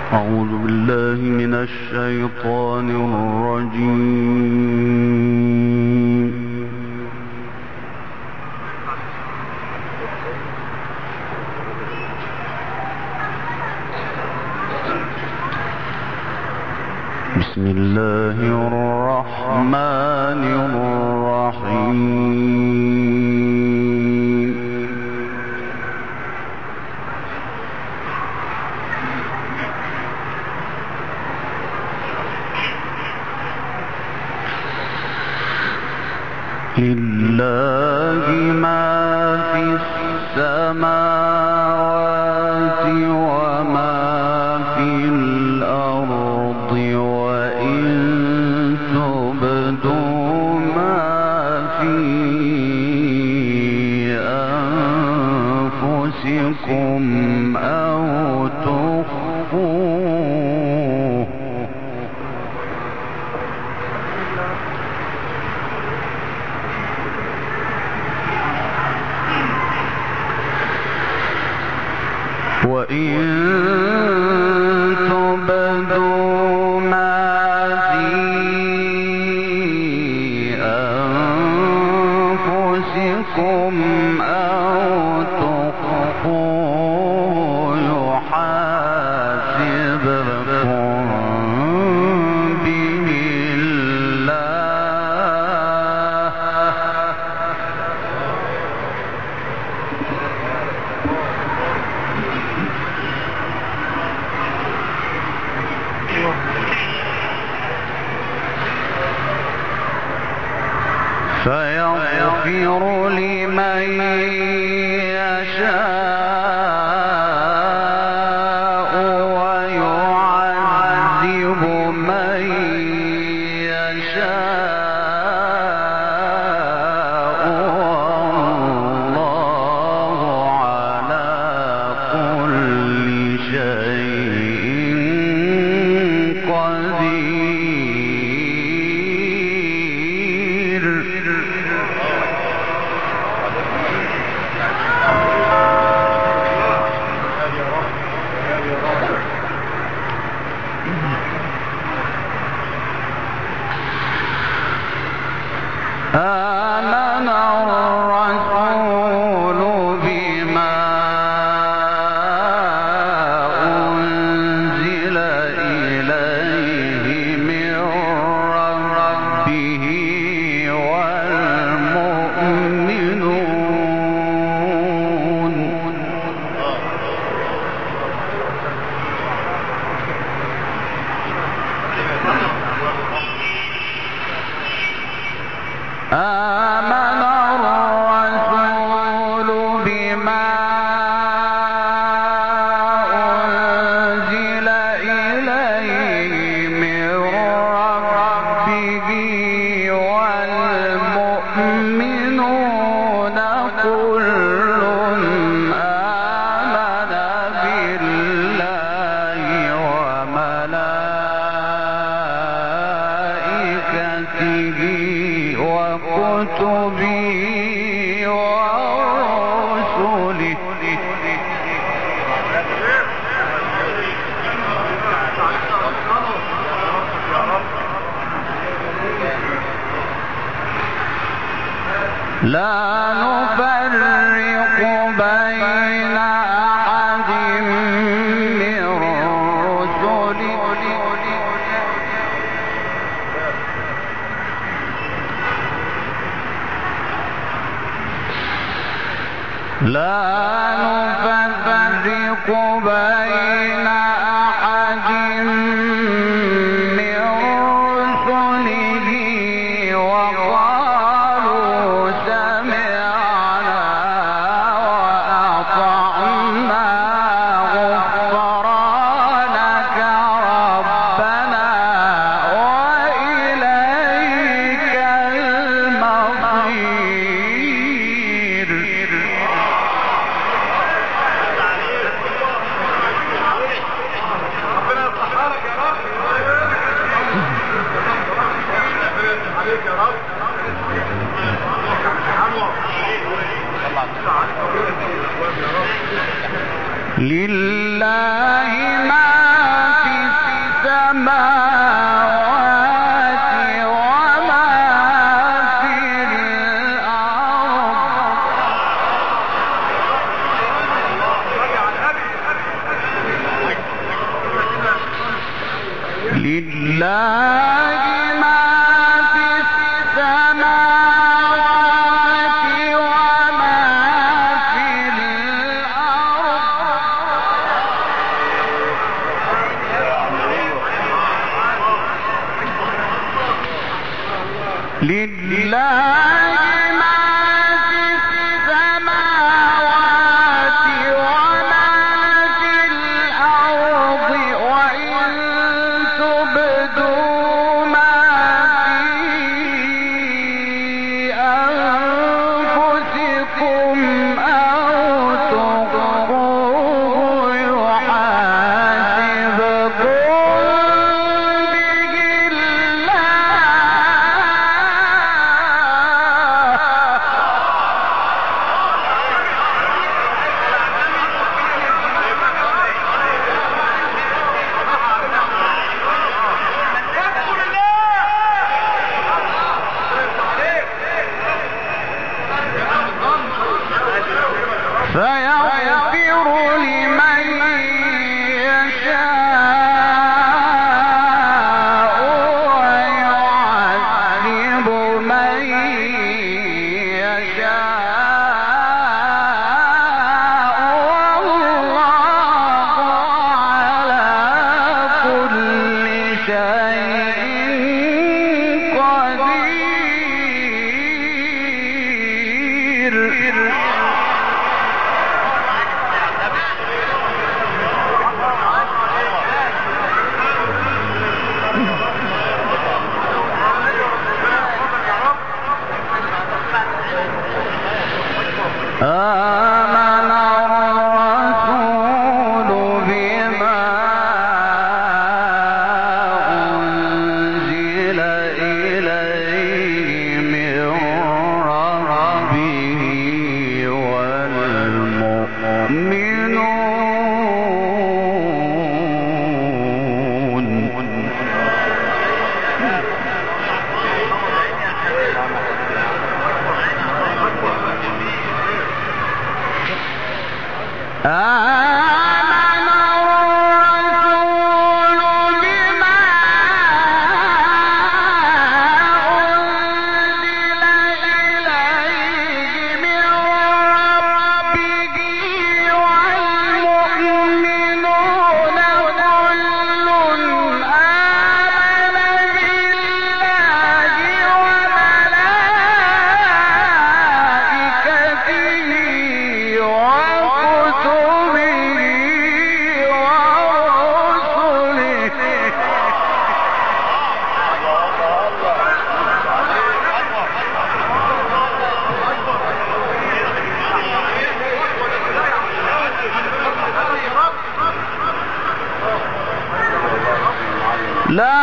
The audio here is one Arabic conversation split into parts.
أعوذ بالله من الشيطان الرجيم. بسم الله الرحمن الرحيم. لله ما في السماوات وما في الأرض، وإن تبدوا ما في أنفسكم أو تخفوه يحاسبكم به فيغفر لمن يشاء ويعذب من يشاء، والله على كل شيء قدير. آمن الرسول بما أنزل إليه من ربه والمؤمنون آمن الرسول بما أنزل إليه من ربه والمؤمنون كل آمن بالله وملائكته وكتبه ورسله لا نفرق بين أحد من رسله وقالوا سمعنا وأطعنا غفرانك ربنا وإليك المصير. لله ما في لله ما في السماوات وما في الأرض لله ما في السماوات وما في الأرض وإن تبدوا ما في أنفسكم أو تخفوه يحاسبكم به فيغفر لمن يشاء ويعذب من يشاء والله على كل شيء قدير. آمن الرسول بما أنزل إليه من ربه والمؤمنون آمن الرسول بما أنزل إليه من ربه والمؤمنون كل آمن بالله وملائكته وكتبه ورسله لا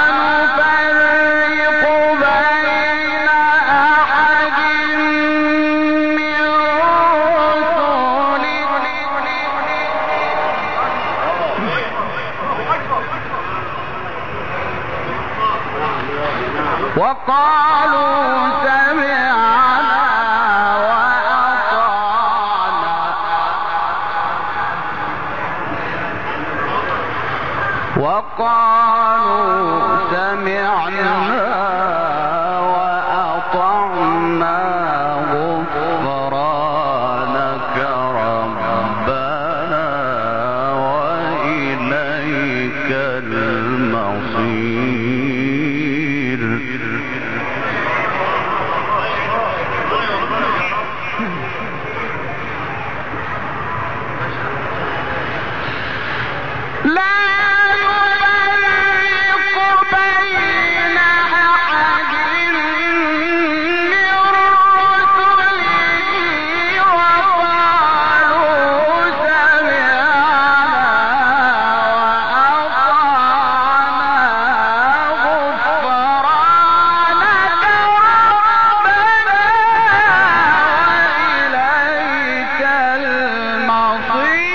نفرق بين أحد من رسله وقالوا سمعنا وأطعنا وقالوا سمعنا وأطعنا غفرانك ربنا وإليك المصير. لا نفرق بين أحد من رسله وقالوا سمعنا وأطعنا غفرانك ربنا وإليك المصير.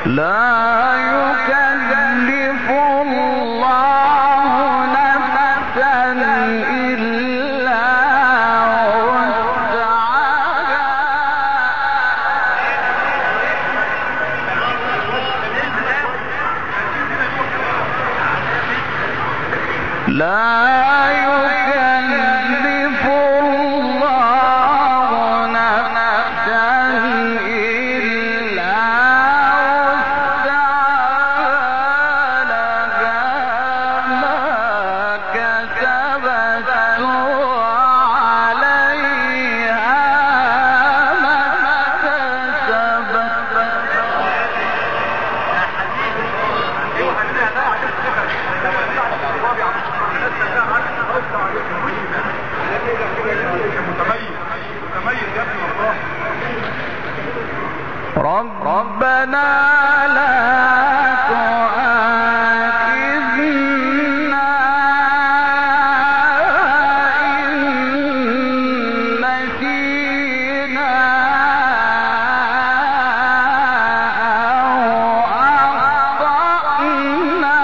لا يكلف الله نفسا إلا وسعها لا يكلف الله نفسا إلا وسعها لها ما كسبت وعليها ما اكتسبت ربنا لا تؤاخذنا إن نسينا أو أخطأنا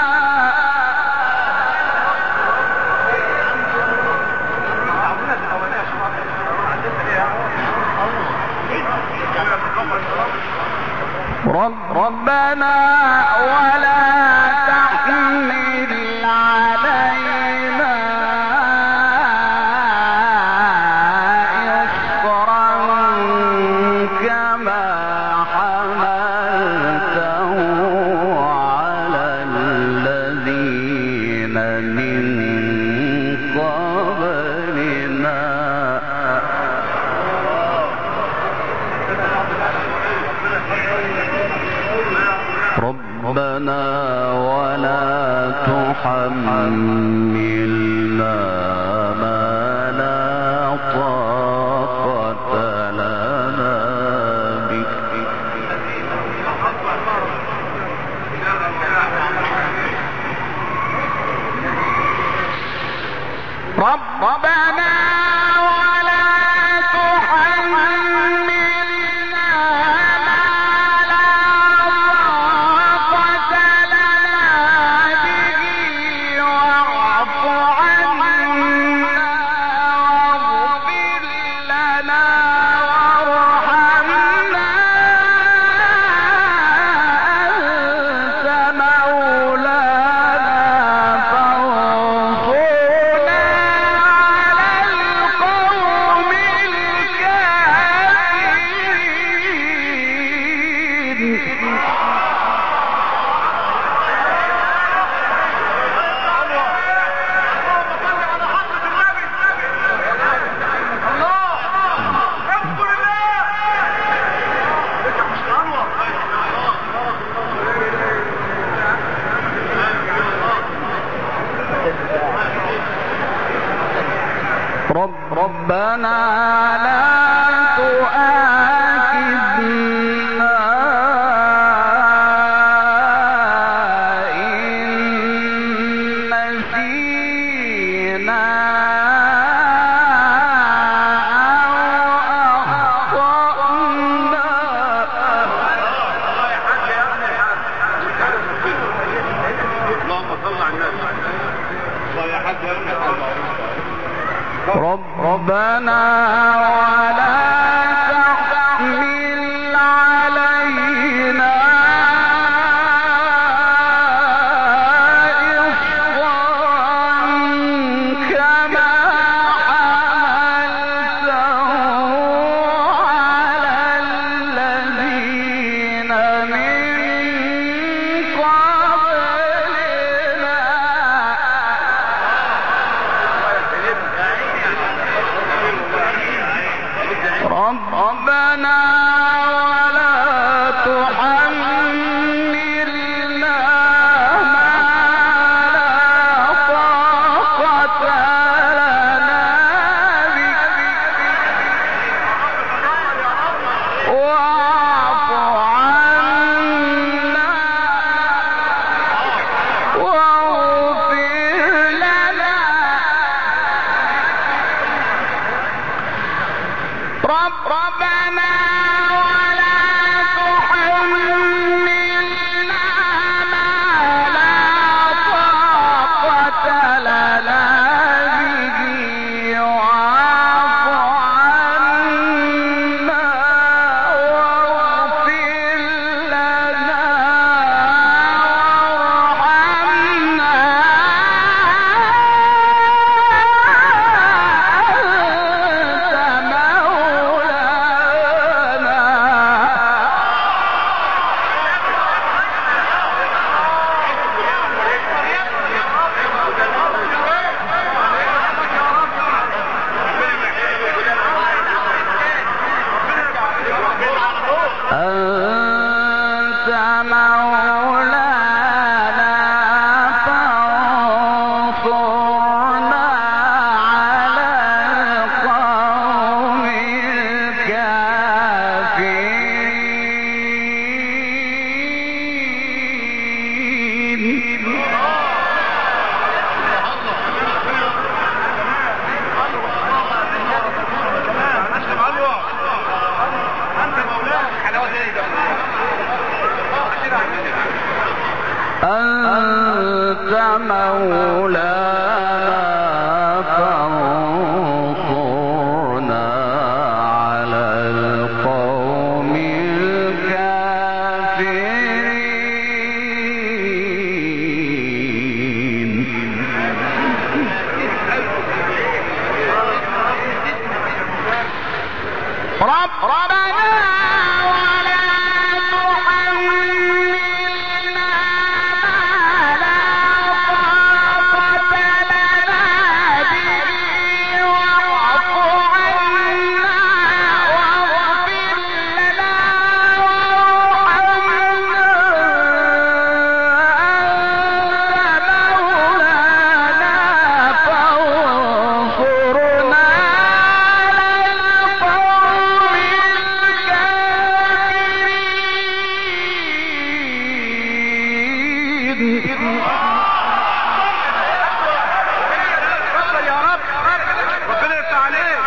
ربنا ولا تحمل علينا إصرا كما حملته على الذين من قبلنا ربنا ولا تحملنا ما لا طاقة لنا به ربنا ولا تحملنا ما لا طاقة لنا به واعف عنا واغفر لنا وارحمنا أنت مولانا فانصرنا على القوم ربنا لا تؤاخذنا إن نسينا أو أخطأنا اللهم صل على النبي الله يا حاج يا ابني ربنا ولا تحمل علينا إصرا كما حملته على الذين من قبلنا ربنا ولا تحملنا ما لا طاقة لنا به واعف عنا واغفر لنا ربنا ولا تحملنا مولانا فانصرنا على القوم الكافرين. ربنا ولا تحملنا ما لا طاقة لنا به واعف عنا واغفر لنا وارحمنا أنت مولانا فانصرنا على القوم الكافرين. يا رب ربنا يفتح عليك.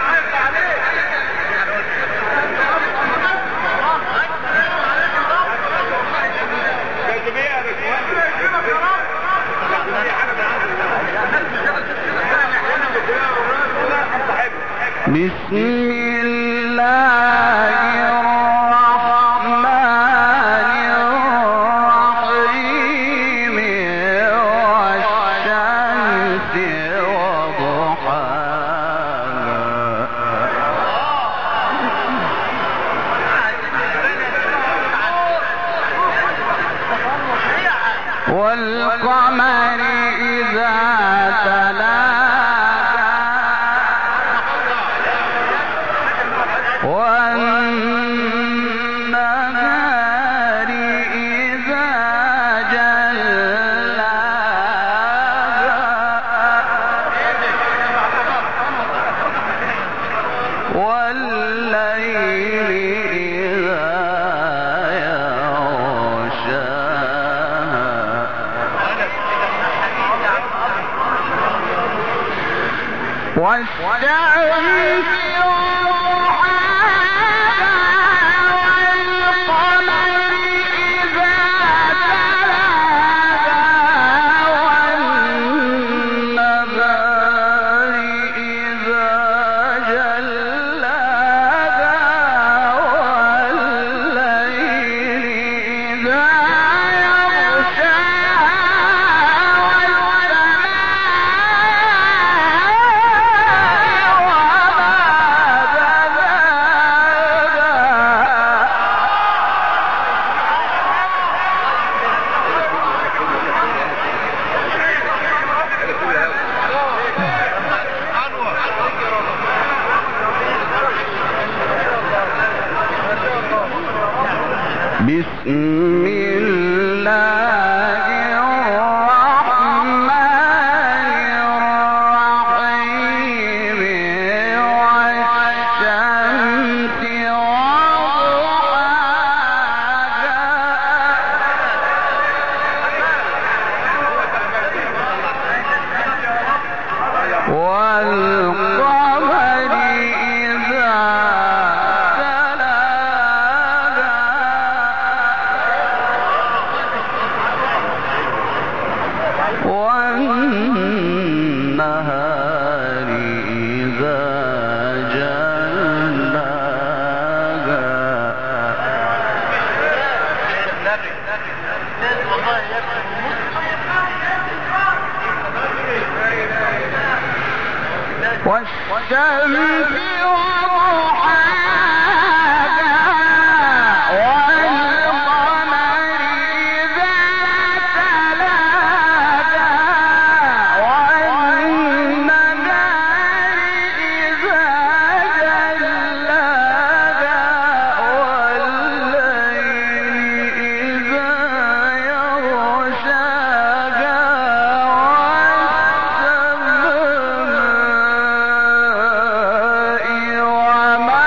بسم الله الرحمن الرحيم والشمس وضحاها والقمر إذا تلاها والنهار إذا جلاها والليل إذا يغشاها والشمس بسم الله الرحمن الرحيم والشمس وضحاها والقمر إذا والنهار إذا جلاها والشمس وضحاها والقمر إذا تلاها والنهار إذا جلاها والليل إذا يغشاها والسماء وما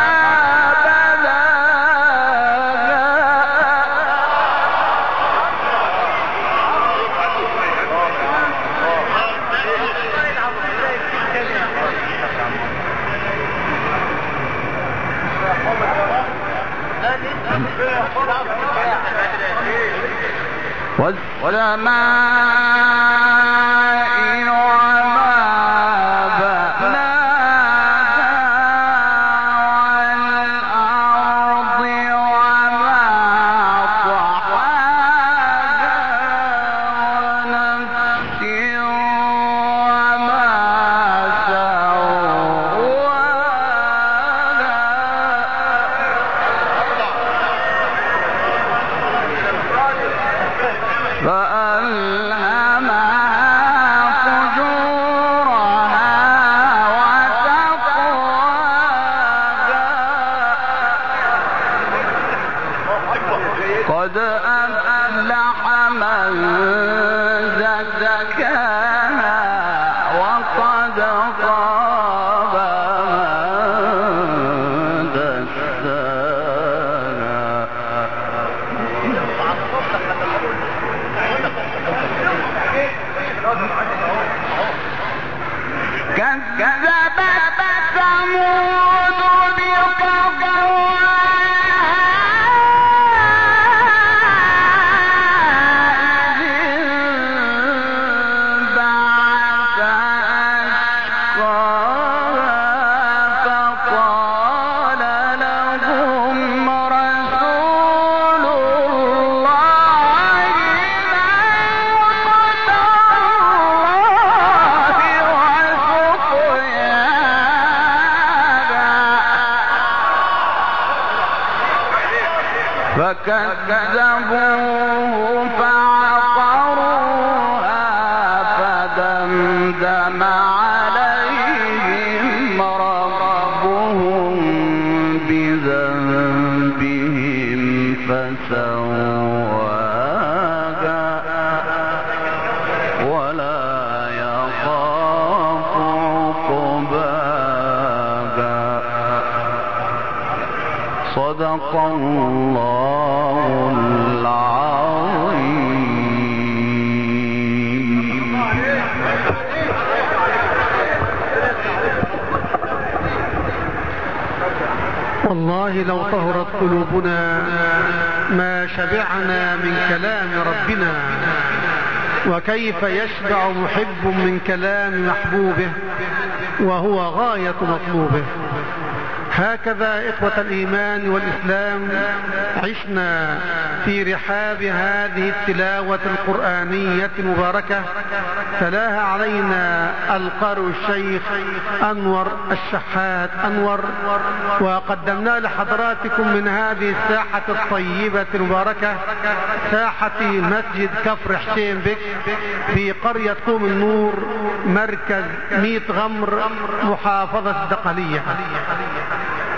والسماء قد أفلح من زكاها وقد خاب من دساها كذبت ثمود فكذبوه فعقروها فدمدم عليهم ربهم بذنبهم فسواها ولا يخاف عقباها. صدق الله العظيم. والله لو طهرت قلوبنا ما شبعنا من كلام ربنا، وكيف يشبع محب من كلام محبوبه وهو غاية مطلوبه. هكذا إخوة الإيمان والإسلام عشنا في رحاب هذه التلاوة القرآنية المباركة، تلاها علينا القارئ الشيخ أنور الشحات أنور، وقدمنا لحضراتكم من هذه الساحة الطيبة المباركة ساحة مسجد كفر حسين بك في قرية قوم النور مركز ميت غمر محافظة الدقهلية.